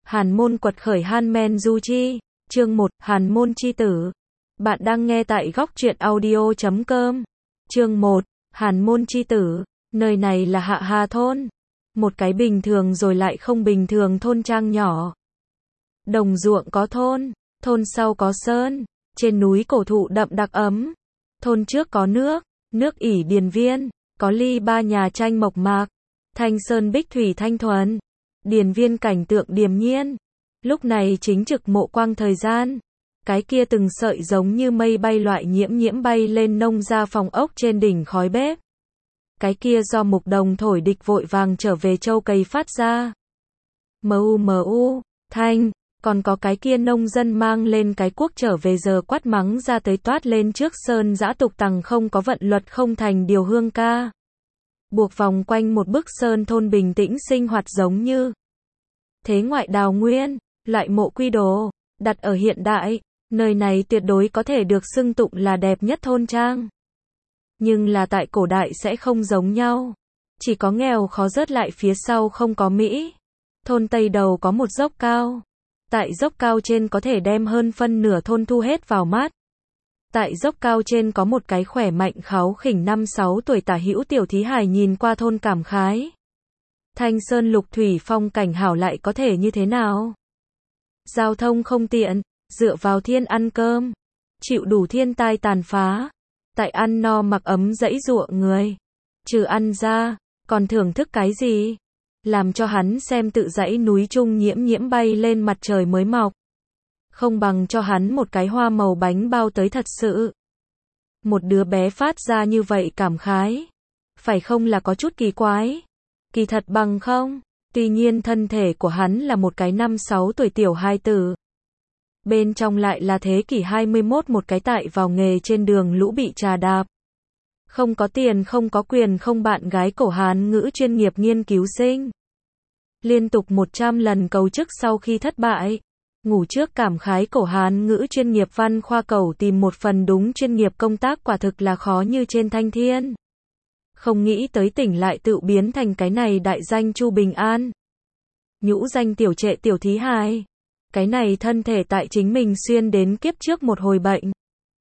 Hàn môn quật khởi Han Du Chi, chương 1, Hàn môn chi tử. Bạn đang nghe tại góc truyện audio.com. Chương 1, Hàn môn chi tử. Nơi này là Hạ Hà thôn. Một cái bình thường rồi lại không bình thường thôn trang nhỏ. Đồng ruộng có thôn, thôn sau có sơn, trên núi cổ thụ đậm đặc ấm. Thôn trước có nước ỉ điền viên, có ly ba nhà tranh mộc mạc, thanh sơn bích thủy thanh thuần. Điền viên cảnh tượng điềm nhiên. Lúc này chính trực mộ quang thời gian. Cái kia từng sợi giống như mây bay loại nhiễm bay lên nông ra phòng ốc trên đỉnh khói bếp. Cái kia do mục đồng thổi địch vội vàng trở về châu cày phát ra. Mu, thanh, còn có cái kia nông dân mang lên cái cuốc trở về giờ quát mắng ra tới toát lên trước sơn dã tục tằng không có vận luật không thành điều hương ca. Buộc vòng quanh một bức sơn thôn bình tĩnh sinh hoạt giống như thế ngoại đào nguyên, loại mộ quy đồ, đặt ở hiện đại, nơi này tuyệt đối có thể được xưng tụng là đẹp nhất thôn trang. Nhưng là tại cổ đại sẽ không giống nhau. Chỉ có nghèo khó rớt lại phía sau không có Mỹ. Thôn Tây Đầu có một dốc cao. Tại dốc cao trên có thể đem hơn phân nửa thôn thu hết vào mắt. Tại dốc cao trên có một cái khỏe mạnh kháu khỉnh 5-6 tuổi tả hữu tiểu thí hài nhìn qua thôn cảm khái. Thanh sơn lục thủy phong cảnh hảo lại có thể như thế nào? Giao thông không tiện, dựa vào thiên ăn cơm, chịu đủ thiên tai tàn phá. Tại ăn no mặc ấm dãy dụa người. Trừ ăn ra, còn thưởng thức cái gì? Làm cho hắn xem tự dãy núi trung nhiễm bay lên mặt trời mới mọc. Không bằng cho hắn một cái hoa màu bánh bao tới thật sự. Một đứa bé phát ra như vậy cảm khái. Phải không là có chút kỳ quái? Kỳ thật bằng không? Tuy nhiên thân thể của hắn là một cái 5-6 tuổi tiểu hài tử. Bên trong lại là thế kỷ 21 một cái tại vào nghề trên đường lũ bị trà đạp. Không có tiền không có quyền không bạn gái cổ Hán ngữ chuyên nghiệp nghiên cứu sinh. Liên tục 100 lần cầu chức sau khi thất bại. Ngủ trước cảm khái cổ Hán ngữ chuyên nghiệp văn khoa cầu tìm một phần đúng chuyên nghiệp công tác quả thực là khó như trên thanh thiên. Không nghĩ tới tỉnh lại tự biến thành cái này đại danh Chu Bình An. Nhũ danh tiểu trệ tiểu thí hài. Cái này thân thể tại chính mình xuyên đến kiếp trước một hồi bệnh.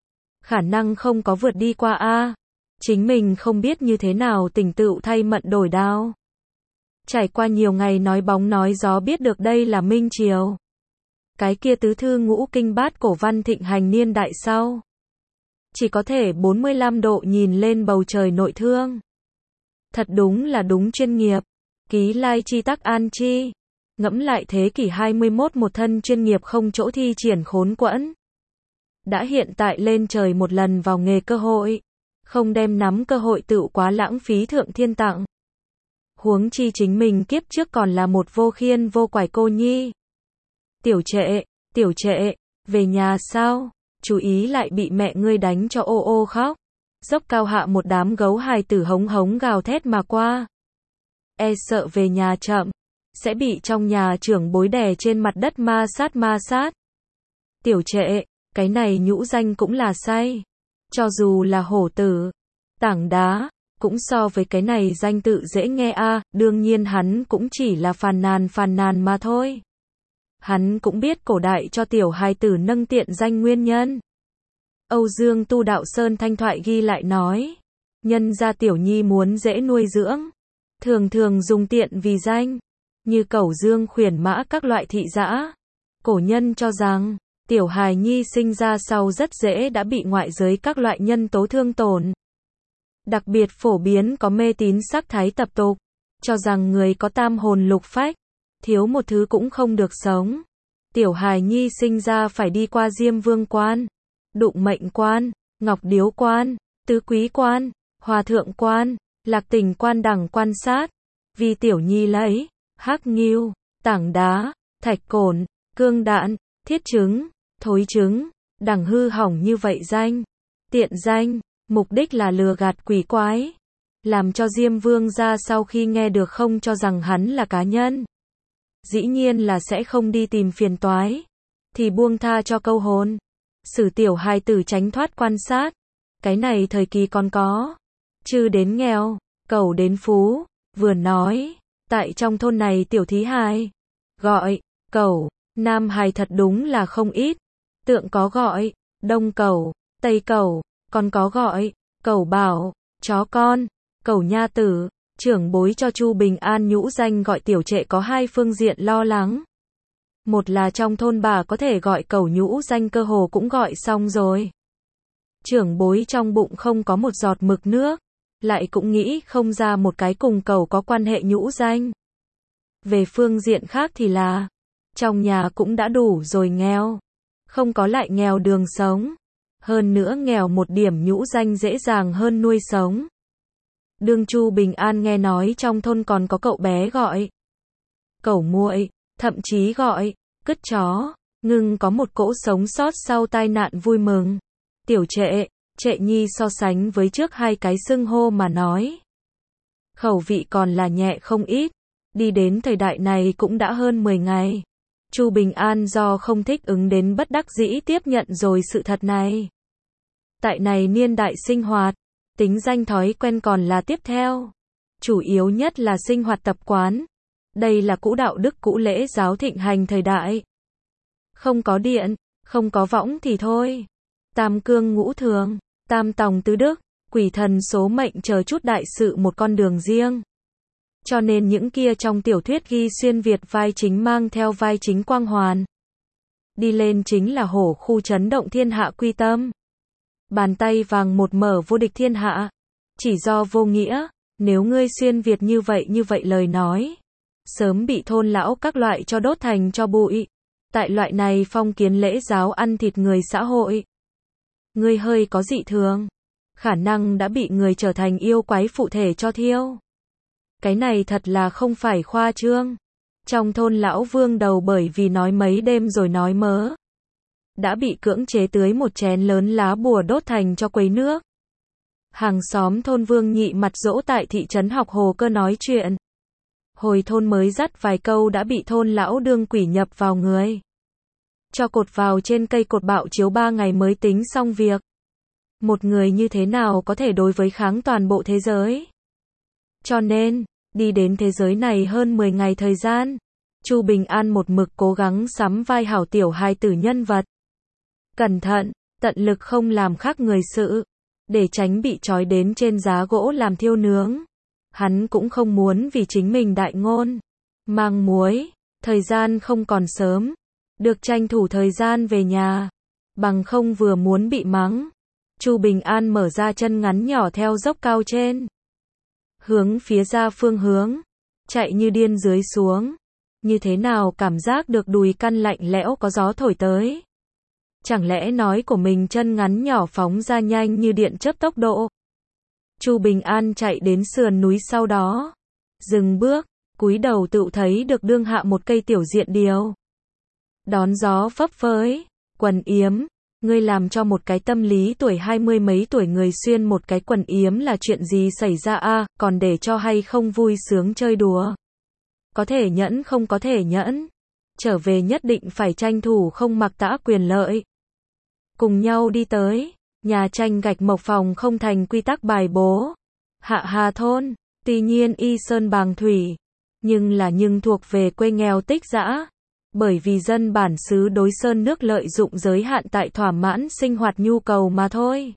Khả năng không có vượt đi qua a. Chính mình không biết như thế nào tỉnh tựu thay mận đổi đao. Trải qua nhiều ngày nói bóng nói gió biết được đây là Minh Triều. Cái kia tứ thư ngũ kinh bát cổ văn thịnh hành niên đại sau. Chỉ có thể 45 độ nhìn lên bầu trời nội thương. Thật đúng là đúng chuyên nghiệp. Ký lai chi tắc an chi. Ngẫm lại thế kỷ 21 một thân chuyên nghiệp không chỗ thi triển khốn quẫn. Đã hiện tại lên trời một lần vào nghề cơ hội. Không đem nắm cơ hội tựu quá lãng phí thượng thiên tặng. Huống chi chính mình kiếp trước còn là một vô khiên vô quải cô nhi. Tiểu trệ, về nhà sao? Chú ý lại bị mẹ ngươi đánh cho ô ô khóc. Dốc cao hạ một đám gấu hài tử hống gào thét mà qua. E sợ về nhà chậm. Sẽ bị trong nhà trưởng bối đè trên mặt đất ma sát. Tiểu trệ, cái này nhũ danh cũng là say. Cho dù là hổ tử, tảng đá, cũng so với cái này danh tự dễ nghe a. Đương nhiên hắn cũng chỉ là phàn nàn mà thôi. Hắn cũng biết cổ đại cho tiểu hài tử nâng tiện danh nguyên nhân. Âu Dương Tu Đạo Sơn thanh thoại ghi lại nói. Nhân gia tiểu nhi muốn dễ nuôi dưỡng. Thường dùng tiện vì danh. Như cẩu dương khuyển mã các loại thị dã. Cổ nhân cho rằng, tiểu hài nhi sinh ra sau rất dễ đã bị ngoại giới các loại nhân tố thương tổn. Đặc biệt phổ biến có mê tín sắc thái tập tục, cho rằng người có tam hồn lục phách, thiếu một thứ cũng không được sống. Tiểu hài nhi sinh ra phải đi qua Diêm Vương quan, Đụng Mệnh quan, Ngọc Điếu quan, Tứ Quý quan, Hòa Thượng quan, Lạc Tình quan đẳng quan sát. Vì tiểu nhi lấy hắc ngưu, tảng đá, thạch cổn, cương đạn, thiết trứng, thối trứng, đẳng hư hỏng như vậy danh. Tiện danh, mục đích là lừa gạt quỷ quái. Làm cho Diêm Vương ra sau khi nghe được không cho rằng hắn là cá nhân. Dĩ nhiên là sẽ không đi tìm phiền toái. Thì buông tha cho câu hồn. Xử tiểu hài tử tránh thoát quan sát. Cái này thời kỳ còn có. Chư đến nghèo, cẩu đến phú, vừa nói. Tại trong thôn này tiểu thí hài, gọi, Cẩu, nam hài thật đúng là không ít. Tượng có gọi, đông cẩu, tây cẩu, còn có gọi, cẩu bảo, chó con, cẩu nha tử. Trưởng bối cho Chu Bình An nhũ danh gọi tiểu trệ có hai phương diện lo lắng. Một là trong thôn bà có thể gọi cẩu nhũ danh cơ hồ cũng gọi xong rồi. Trưởng bối trong bụng không có một giọt mực nước, lại cũng nghĩ không ra một cái cùng cẩu có quan hệ nhũ danh. Về phương diện khác thì là, trong nhà cũng đã đủ rồi nghèo, không có lại nghèo đường sống. Hơn nữa nghèo một điểm nhũ danh dễ dàng hơn nuôi sống. Đương Chu Bình An nghe nói trong thôn còn có cậu bé gọi cẩu muội, thậm chí gọi cứt chó, ngưng có một cỗ sống sót sau tai nạn vui mừng. Tiểu trệ, trệ nhi so sánh với trước hai cái xưng hô mà nói, khẩu vị còn là nhẹ không ít. Đi đến thời đại này cũng đã hơn 10 ngày. Chu Bình An do không thích ứng đến bất đắc dĩ tiếp nhận rồi sự thật này. Tại này niên đại sinh hoạt, tính danh thói quen còn là tiếp theo. Chủ yếu nhất là sinh hoạt tập quán. Đây là cũ đạo đức cũ lễ giáo thịnh hành thời đại. Không có điện, không có võng thì thôi. Tam cương ngũ thường, tam tòng tứ đức, quỷ thần số mệnh chờ chút đại sự một con đường riêng. Cho nên những kia trong tiểu thuyết ghi xuyên Việt vai chính mang theo vai chính quang hoàn. Đi lên chính là hổ khu chấn động thiên hạ quy tâm. Bàn tay vàng một mở vô địch thiên hạ. Chỉ do vô nghĩa, nếu ngươi xuyên Việt như vậy lời nói. Sớm bị thôn lão các loại cho đốt thành cho bụi. Tại loại này phong kiến lễ giáo ăn thịt người xã hội. Ngươi hơi có dị thường. Khả năng đã bị người trở thành yêu quái phụ thể cho thiêu. Cái này thật là không phải khoa trương. Trong thôn lão Vương đầu bởi vì nói mấy đêm rồi nói mớ. Đã bị cưỡng chế tưới một chén lớn lá bùa đốt thành cho quấy nước. Hàng xóm thôn Vương nhị mặt dỗ tại thị trấn học hồ cơ nói chuyện. Hồi thôn mới dắt vài câu đã bị thôn lão đương quỷ nhập vào người. Cho cột vào trên cây cột bạo chiếu 3 ngày mới tính xong việc. Một người như thế nào có thể đối với kháng toàn bộ thế giới? Cho nên, đi đến thế giới này hơn 10 ngày thời gian, Chu Bình An một mực cố gắng sắm vai hảo tiểu hài tử nhân vật. Cẩn thận, tận lực không làm khác người sự, để tránh bị trói đến trên giá gỗ làm thiêu nướng. Hắn cũng không muốn vì chính mình đại ngôn, mang muối, thời gian không còn sớm, được tranh thủ thời gian về nhà, bằng không vừa muốn bị mắng. Chu Bình An mở ra chân ngắn nhỏ theo dốc cao trên. Hướng phía ra phương hướng, chạy như điên dưới xuống. Như thế nào cảm giác được đùi căn lạnh lẽo có gió thổi tới. Chẳng lẽ nói của mình chân ngắn nhỏ phóng ra nhanh như điện chớp tốc độ. Chu Bình An chạy đến sườn núi sau đó. Dừng bước, cúi đầu tự thấy được đương hạ một cây tiểu diện điều. Đón gió phấp phới, quần yếm. Ngươi làm cho một cái tâm lý tuổi 20 mấy tuổi người xuyên một cái quần yếm là chuyện gì xảy ra a, còn để cho hay không vui sướng chơi đùa. Có thể nhẫn không có thể nhẫn. Trở về nhất định phải tranh thủ không mặc tã quyền lợi. Cùng nhau đi tới, nhà tranh gạch mộc phòng không thành quy tắc bài bố. Hạ Hà thôn, tuy nhiên y sơn bàng thủy, nhưng thuộc về quê nghèo tích dã. Bởi vì dân bản xứ đối sơn nước lợi dụng giới hạn tại thỏa mãn sinh hoạt nhu cầu mà thôi.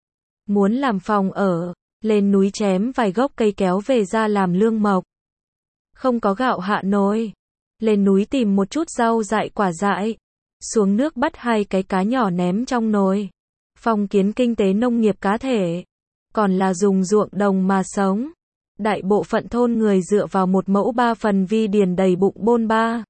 Muốn làm phòng ở, lên núi chém vài gốc cây kéo về ra làm lương mộc. Không có gạo hạ nồi, lên núi tìm một chút rau dại quả dại, xuống nước bắt 2 cái cá nhỏ ném trong nồi. Phong kiến kinh tế nông nghiệp cá thể, còn là dùng ruộng đồng mà sống. Đại bộ phận thôn người dựa vào một mẫu 3 phần vi điền đầy bụng bôn ba.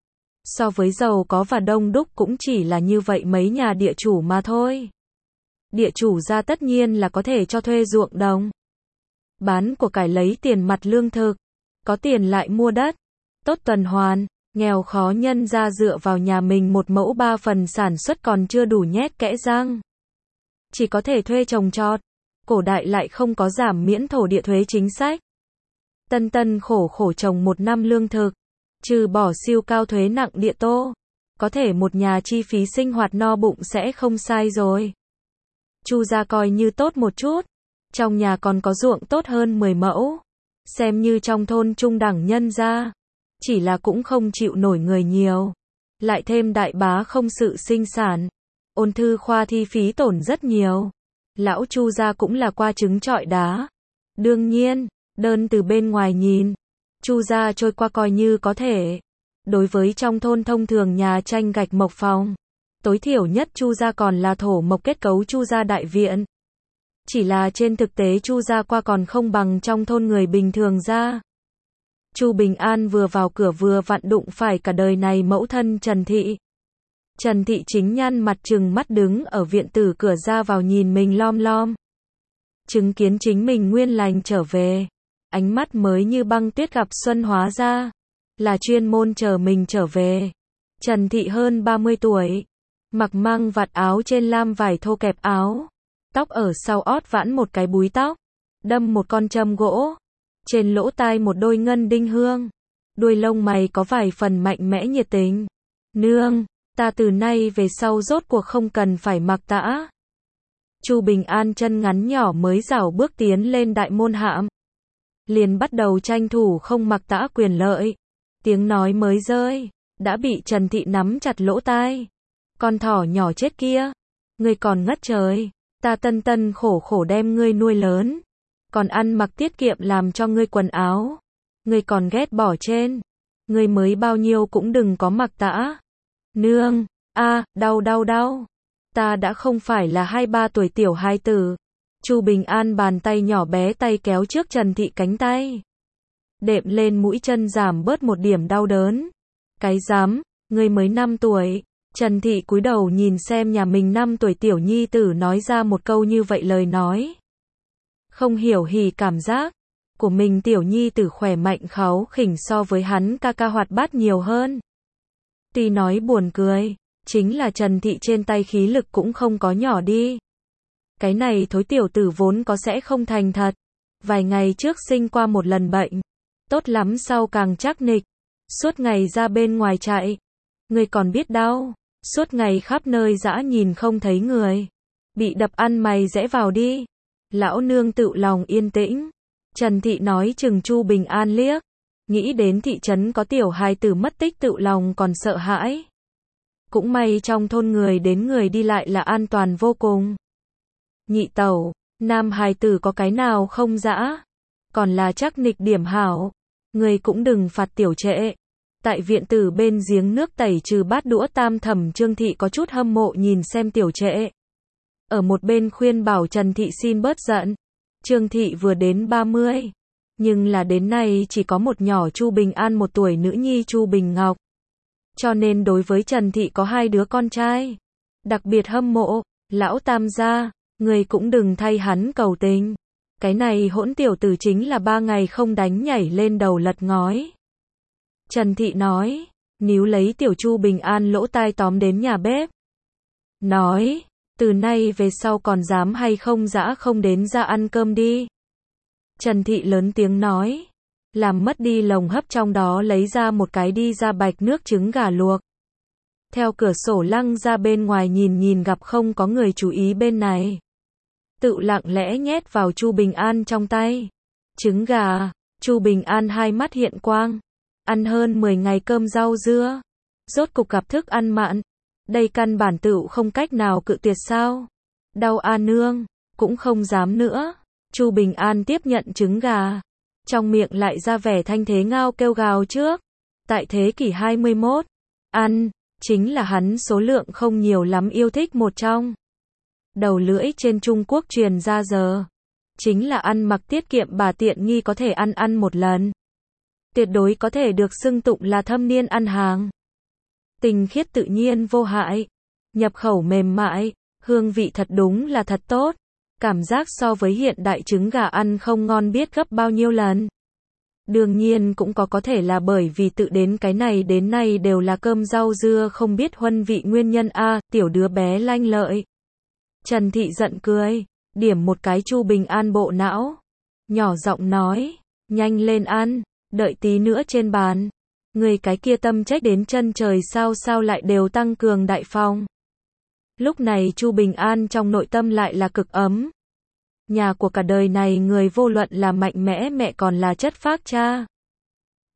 So với giàu có và đông đúc cũng chỉ là như vậy mấy nhà địa chủ mà thôi. Địa chủ ra tất nhiên là có thể cho thuê ruộng đồng. Bán của cải lấy tiền mặt lương thực. Có tiền lại mua đất. Tốt tuần hoàn, nghèo khó nhân ra dựa vào nhà mình một mẫu 3 phần sản xuất còn chưa đủ nhét kẽ răng. Chỉ có thể thuê trồng trọt. Cổ đại lại không có giảm miễn thổ địa thuế chính sách. Tân khổ trồng một năm lương thực. Trừ bỏ siêu cao thuế nặng địa tô, có thể một nhà chi phí sinh hoạt no bụng sẽ không sai rồi. Chu gia coi như tốt một chút, trong nhà còn có ruộng tốt hơn 10 mẫu, xem như trong thôn trung đẳng nhân gia. chỉ là cũng không chịu nổi người nhiều. Lại thêm đại bá không sự sinh sản, ôn thư khoa thi phí tổn rất nhiều. Lão Chu gia cũng là qua trứng trọi đá. Đương nhiên, đơn từ bên ngoài nhìn, Chu gia trôi qua coi như có thể. Đối với trong thôn thông thường nhà tranh gạch mộc phòng, tối thiểu nhất Chu gia còn là thổ mộc kết cấu Chu gia đại viện. Chỉ là trên thực tế Chu gia qua còn không bằng trong thôn người bình thường ra. Chu Bình An vừa vào cửa vừa vặn đụng phải cả đời này mẫu thân Trần Thị. Trần Thị chính nhăn mặt trừng mắt đứng ở viện tử cửa ra vào nhìn mình lom lom. Chứng kiến chính mình nguyên lành trở về, ánh mắt mới như băng tuyết gặp xuân hóa ra, là chuyên môn chờ mình trở về. Trần Thị hơn 30 tuổi, mặc mang vạt áo trên lam vải thô kẹp áo, tóc ở sau ót vãn một cái búi tóc, đâm một con châm gỗ, trên lỗ tai một đôi ngân đinh hương, đuôi lông mày có vài phần mạnh mẽ nhiệt tình. Nương, ta từ nay về sau rốt cuộc không cần phải mặc tã. Chu Bình An chân ngắn nhỏ mới rảo bước tiến lên đại môn hạm, liền bắt đầu tranh thủ không mặc tã quyền lợi. Tiếng nói mới rơi, đã bị Trần Thị nắm chặt lỗ tai. Con thỏ nhỏ chết kia, ngươi còn ngất trời, ta tân tân khổ khổ đem ngươi nuôi lớn, còn ăn mặc tiết kiệm làm cho ngươi quần áo, ngươi còn ghét bỏ trên, ngươi mới bao nhiêu cũng đừng có mặc tã. Nương, đau đau đau, ta đã không phải là 2-3 tuổi tiểu hài tử. Chu Bình An bàn tay nhỏ bé tay kéo trước Trần Thị cánh tay, đệm lên mũi chân giảm bớt một điểm đau đớn. Cái dám, ngươi mới 5 tuổi. Trần Thị cúi đầu nhìn xem nhà mình 5 tuổi tiểu nhi tử nói ra một câu như vậy lời nói. Không hiểu hỉ cảm giác của mình tiểu nhi tử khỏe mạnh kháu khỉnh so với hắn ca ca hoạt bát nhiều hơn. Tuy nói buồn cười, chính là Trần Thị trên tay khí lực cũng không có nhỏ đi. Cái này thối tiểu tử vốn có sẽ không thành thật. Vài ngày trước sinh qua một lần bệnh, tốt lắm sau càng chắc nịch, suốt ngày ra bên ngoài chạy. Người còn biết đau, suốt ngày khắp nơi dã nhìn không thấy người. Bị đập ăn mày rẽ vào đi. Lão nương tự lòng yên tĩnh. Trần Thị nói chừng Chu Bình An liếc. Nghĩ đến thị trấn có tiểu hài tử mất tích tự lòng còn sợ hãi. Cũng may trong thôn người đến người đi lại là an toàn vô cùng. Nhị tẩu, nam hài tử có cái nào không dã, còn là chắc nịch điểm hảo. Người cũng đừng phạt tiểu trệ. Tại viện tử bên giếng nước tẩy trừ bát đũa tam thẩm Trương Thị có chút hâm mộ nhìn xem tiểu trệ. Ở một bên khuyên bảo Trần Thị xin bớt giận. Trương Thị vừa đến 30, nhưng là đến nay chỉ có một nhỏ Chu Bình An 1 tuổi nữ nhi Chu Bình Ngọc. Cho nên đối với Trần Thị có 2 đứa con trai, đặc biệt hâm mộ. Lão tam gia, người cũng đừng thay hắn cầu tình. Cái này hỗn tiểu tử chính là 3 ngày không đánh nhảy lên đầu lật ngói. Trần Thị nói, níu lấy tiểu Chu Bình An lỗ tai tóm đến nhà bếp. Nói, từ nay về sau còn dám hay không dã không đến ra ăn cơm đi. Trần Thị lớn tiếng nói, làm mất đi lồng hấp trong đó lấy ra một cái đi ra bạch nước trứng gà luộc. Theo cửa sổ lăng ra bên ngoài nhìn gặp không có người chú ý bên này. Tự lặng lẽ nhét vào Chu Bình An trong tay. Trứng gà, Chu Bình An hai mắt hiện quang. Ăn hơn 10 ngày cơm rau dưa. Rốt cục gặp thức ăn mặn. Đây căn bản tựu không cách nào cự tuyệt sao. Đau a nương, cũng không dám nữa. Chu Bình An tiếp nhận trứng gà. Trong miệng lại ra vẻ thanh thế ngao kêu gào trước. Tại thế kỷ 21, ăn, chính là hắn số lượng không nhiều lắm yêu thích một trong. Đầu lưỡi trên Trung Quốc truyền ra giờ. Chính là ăn mặc tiết kiệm bà tiện nghi có thể ăn một lần. Tuyệt đối có thể được xưng tụng là thâm niên ăn hàng. Tinh khiết tự nhiên vô hại. Nhập khẩu mềm mại, hương vị thật đúng là thật tốt. Cảm giác so với hiện đại trứng gà ăn không ngon biết gấp bao nhiêu lần. Đương nhiên cũng có thể là bởi vì tự đến cái này đến nay đều là cơm rau dưa không biết huân vị nguyên nhân a, tiểu đứa bé lanh lợi. Trần Thị giận cười, điểm một cái Chu Bình An bộ não. Nhỏ giọng nói, nhanh lên ăn, đợi tí nữa trên bàn. Người cái kia tâm trách đến chân trời sao lại đều tăng cường đại phong. Lúc này Chu Bình An trong nội tâm lại là cực ấm. Nhà của cả đời này người vô luận là mạnh mẽ mẹ còn là chất phác cha.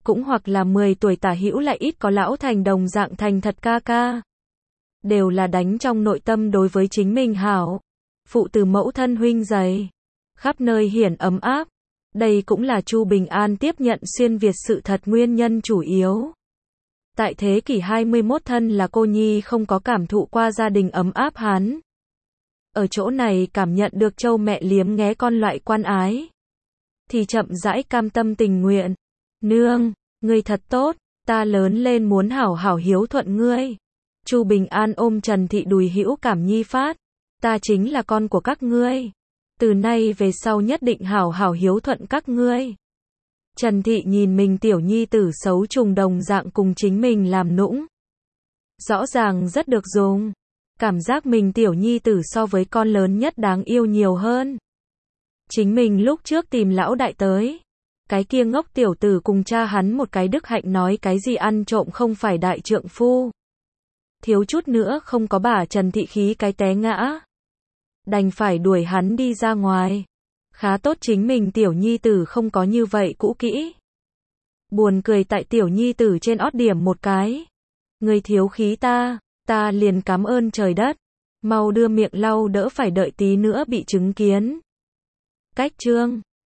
cũng hoặc là 10 tuổi tả hữu lại ít có lão thành đồng dạng thành thật ca ca. Đều là đánh trong nội tâm đối với chính mình hảo. Phụ từ mẫu thân huynh dày. Khắp nơi hiển ấm áp. Đây cũng là Chu Bình An tiếp nhận xuyên Việt sự thật nguyên nhân chủ yếu. Tại thế kỷ 21 thân là cô nhi không có cảm thụ qua gia đình ấm áp hắn. Ở chỗ này cảm nhận được châu mẹ liếm nghé con loại quan ái. Thì chậm rãi cam tâm tình nguyện. Nương, ngươi thật tốt, ta lớn lên muốn hảo hảo hiếu thuận ngươi. Chu Bình An ôm Trần Thị đùi hữu cảm nhi phát. Ta chính là con của các ngươi. Từ nay về sau nhất định hảo hảo hiếu thuận các ngươi. Trần Thị nhìn mình tiểu nhi tử xấu trùng đồng dạng cùng chính mình làm nũng. Rõ ràng rất được dùng. Cảm giác mình tiểu nhi tử so với con lớn nhất đáng yêu nhiều hơn. Chính mình lúc trước tìm lão đại tới. Cái kia ngốc tiểu tử cùng cha hắn một cái đức hạnh nói cái gì ăn trộm không phải đại trượng phu. Thiếu chút nữa không có bả Trần Thị khí cái té ngã. Đành phải đuổi hắn đi ra ngoài. Khá tốt chính mình tiểu nhi tử không có như vậy cũ kỹ. Buồn cười tại tiểu nhi tử trên ót điểm một cái. Người thiếu khí ta liền cảm ơn trời đất. Mau đưa miệng lau đỡ phải đợi tí nữa bị chứng kiến. Cách chương